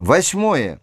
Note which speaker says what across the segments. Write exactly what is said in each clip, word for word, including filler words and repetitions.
Speaker 1: Восьмое.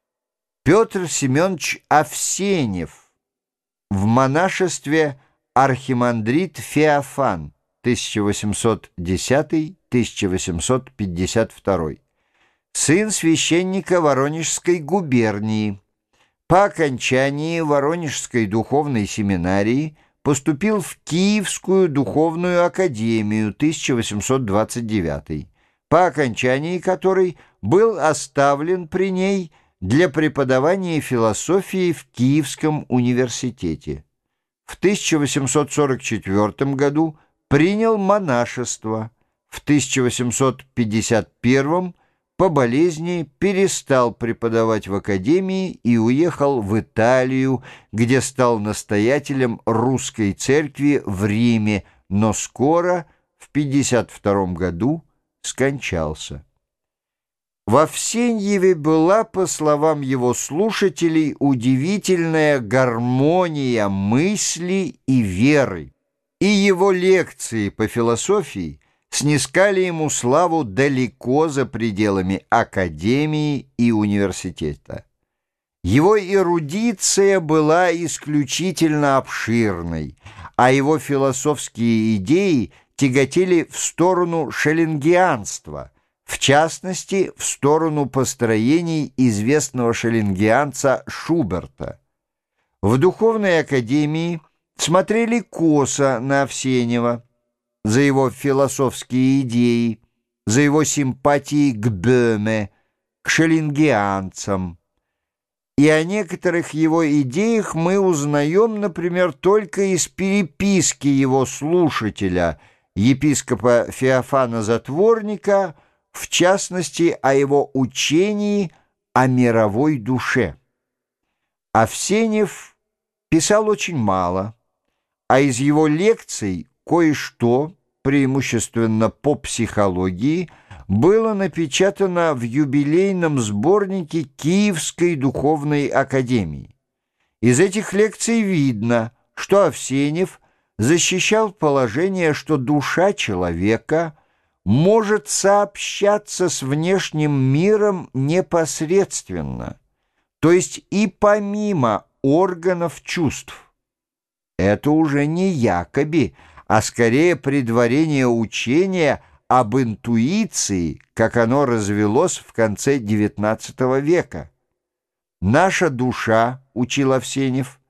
Speaker 1: Петр Семенович Авсенев в монашестве архимандрит Феофан тысяча восемьсот десятый — тысяча восемьсот пятьдесят второй, сын священника Воронежской губернии. По окончании Воронежской духовной семинарии поступил в Киевскую духовную академию тысяча восемьсот двадцать девятый, по окончании которой был оставлен при ней для преподавания философии в Киевском университете. В тысяча восемьсот сорок четвёртом году принял монашество. В тысяча восемьсот пятьдесят первом по болезни перестал преподавать в академии и уехал в Италию, где стал настоятелем русской церкви в Риме, но скоро, в пятьдесят втором году, скончался. В Авсеньеве была, по словам его слушателей, удивительная гармония мысли и веры, и его лекции по философии снискали ему славу далеко за пределами академии и университета. Его эрудиция была исключительно обширной, а его философские идеи тяготели в сторону шеллингианства, в частности, в сторону построений известного шеллингианца Шуберта. В духовной академии смотрели косо на Авсенева за его философские идеи, за его симпатии к Бöhme, к шеллингианцам. И о некоторых его идеях мы узнаем, например, только из переписки его слушателя, епископа Феофана Затворника, в частности, о его учении о мировой душе. Авсенев писал очень мало, а из его лекций кое-что, преимущественно по психологии, было напечатано в юбилейном сборнике Киевской духовной академии. Из этих лекций видно, что Авсенев защищал положение, что душа человека может сообщаться с внешним миром непосредственно, то есть и помимо органов чувств. Это уже не якоби, а скорее предварение учения об интуиции, как оно развелось в конце девятнадцатого века. Наша душа, учил Авсенев,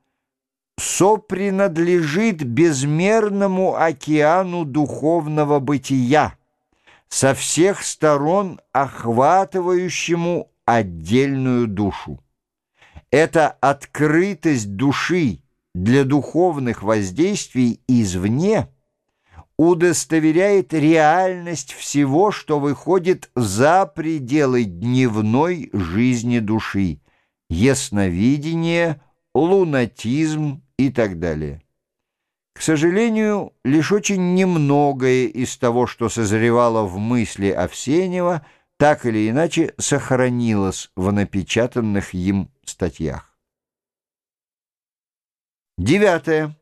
Speaker 1: сопринадлежит безмерному океану духовного бытия, со всех сторон охватывающему отдельную душу. Эта открытость души для духовных воздействий извне удостоверяет реальность всего, что выходит за пределы дневной жизни души, ясновидение, лунатизм и так далее. К сожалению, лишь очень немногое из того, что созревало в мысли Авсенева, так или иначе сохранилось в напечатанных им статьях. Девятое.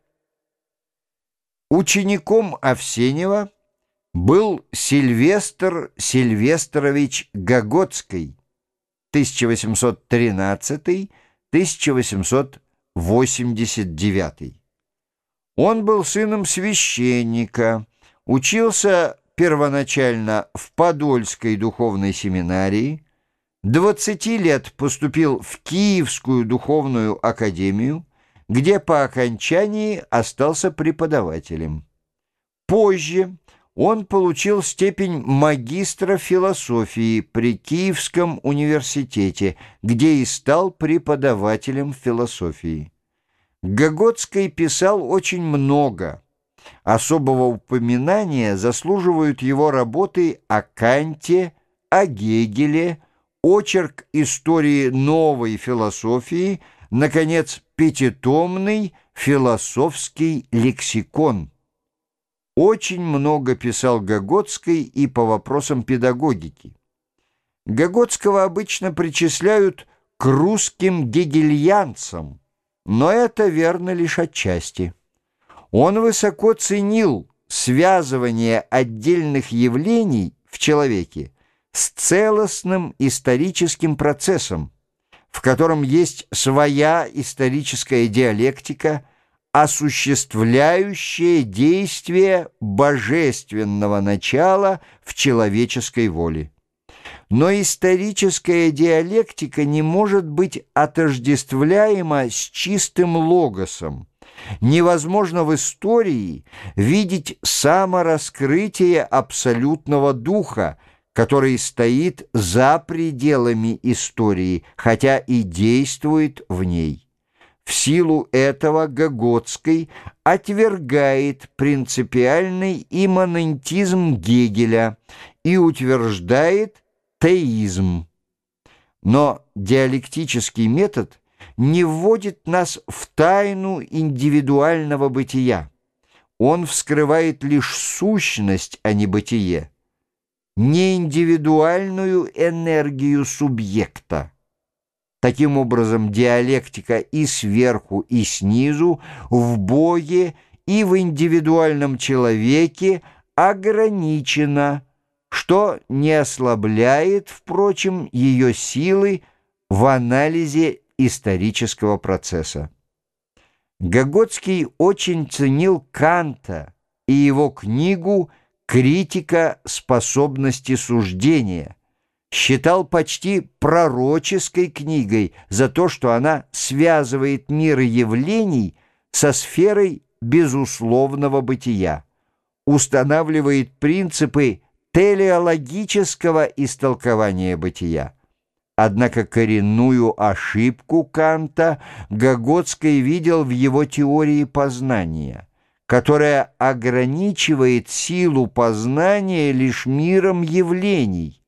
Speaker 1: Учеником Авсенева был Сильвестр Сильвестрович Гоготский, тысяча восемьсот тринадцатый — тысяча восемьсот восемьдесят девятый. Он был сыном священника, учился первоначально в Подольской духовной семинарии, двадцати лет поступил в Киевскую духовную академию, где по окончании остался преподавателем. Позже он получил степень магистра философии при Киевском университете, где и стал преподавателем философии. Гоготский писал очень много. Особого упоминания заслуживают его работы о Канте, о Гегеле, очерк истории новой философии, наконец, пятитомный философский лексикон. Очень много писал Гоготский и по вопросам педагогики. Гоготского обычно причисляют к русским гегельянцам, но это верно лишь отчасти. Он высоко ценил связывание отдельных явлений в человеке с целостным историческим процессом, в котором есть своя историческая диалектика, осуществляющая действие божественного начала в человеческой воле. Но историческая диалектика не может быть отождествляема с чистым логосом. Невозможно в истории видеть самораскрытие абсолютного духа, который стоит за пределами истории, хотя и действует в ней. В силу этого Гоготский отвергает принципиальный имманентизм Гегеля и утверждает теизм. Но диалектический метод не вводит нас в тайну индивидуального бытия. Он вскрывает лишь сущность, а не бытие, не индивидуальную энергию субъекта. Таким образом, диалектика и сверху, и снизу, в Боге и в индивидуальном человеке ограничена, что не ослабляет, впрочем, ее силы в анализе исторического процесса. Гоготский очень ценил Канта и его книгу «Критика способности суждения», считал почти пророческой книгой за то, что она связывает мир явлений со сферой безусловного бытия, устанавливает принципы телеологического истолкования бытия. Однако коренную ошибку Канта Гоготский видел в его теории познания, которая ограничивает силу познания лишь миром явлений.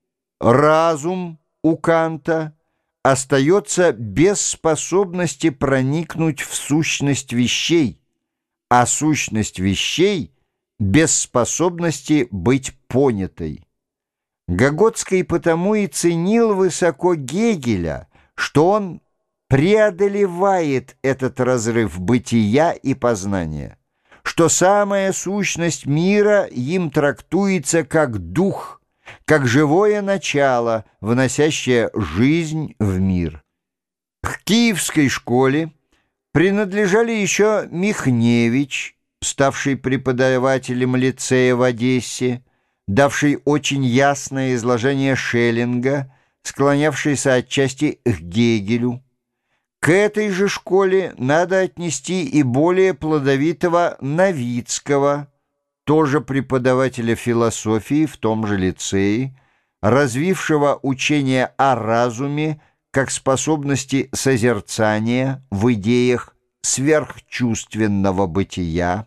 Speaker 1: Разум у Канта остается без способности проникнуть в сущность вещей, а сущность вещей без способности быть понятой. Гоготский потому и ценил высоко Гегеля, что он преодолевает этот разрыв бытия и познания, что самая сущность мира им трактуется как дух, как живое начало, вносящее жизнь в мир. К киевской школе принадлежали еще Михневич, ставший преподавателем лицея в Одессе, давший очень ясное изложение Шеллинга, склонявшийся отчасти к Гегелю. К этой же школе надо отнести и более плодовитого Новицкого, тоже преподавателя философии в том же лицее, развившего учение о разуме как способности созерцания в идеях сверхчувственного бытия.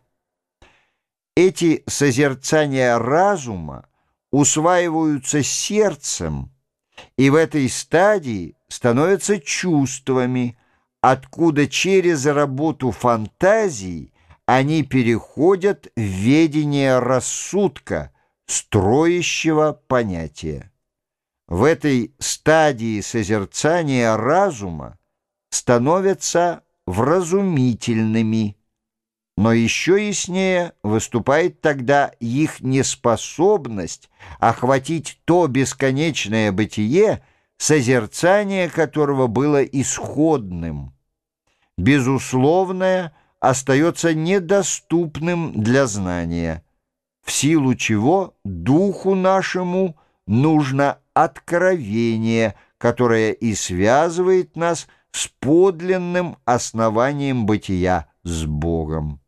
Speaker 1: Эти созерцания разума усваиваются сердцем и в этой стадии становятся чувствами, откуда через работу фантазии они переходят в ведение рассудка, строящего понятия. В этой стадии созерцания разума становятся вразумительными, но еще яснее выступает тогда их неспособность охватить то бесконечное бытие, созерцание которого было исходным. Безусловное остается недоступным для знания, в силу чего духу нашему нужно откровение, которое и связывает нас с подлинным основанием бытия, с Богом.